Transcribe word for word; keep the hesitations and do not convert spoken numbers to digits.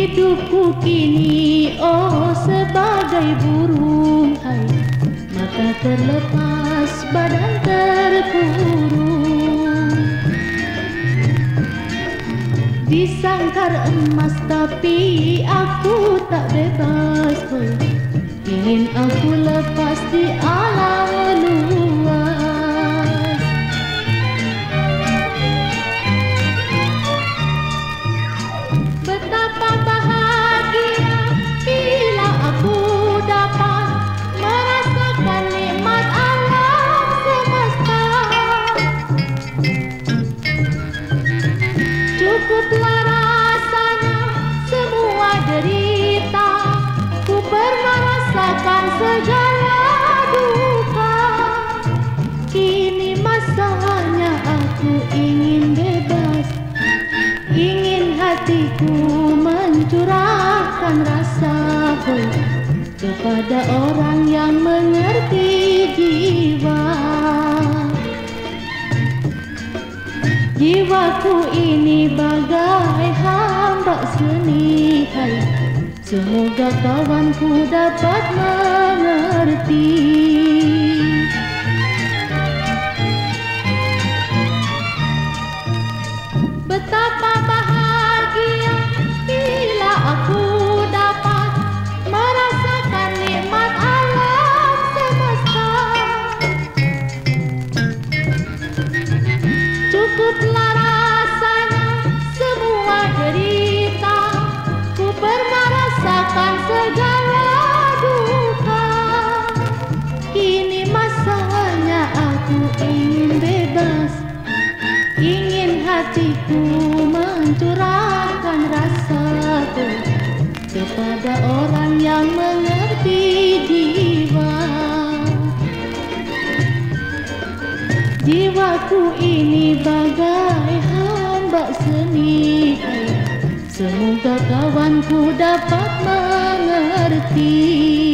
Hidupku kini oh sebagai burung, hai, mata terlepas, badan terkurung. Disangkar emas tapi aku tak bebas, hai, ingin aku lepas di alam luas. Betapa bahagia bila aku dapat merasakan nikmat alam semesta. Cukuplah rasanya semua derita, ku pernah rasakan segala duka. Kini masanya aku ingin bebas, ingin hatiku mencurahkan rasa kepada orang yang mengerti jiwa. Jiwaku ini bagai hamba seni, hai, semoga kawanku dapat mengerti. Betapa bahagia bila aku dapat merasakan nikmat alam semesta. Cukuplah rasanya semua derita, ku pernah rasakan segala duka. Kini masanya aku ingin bebas, ingin hatiku mencurahkan rasaku kepada orang yang mengerti jiwa. Jiwaku ini bagai hamba seni, semoga kawanku dapat mengerti.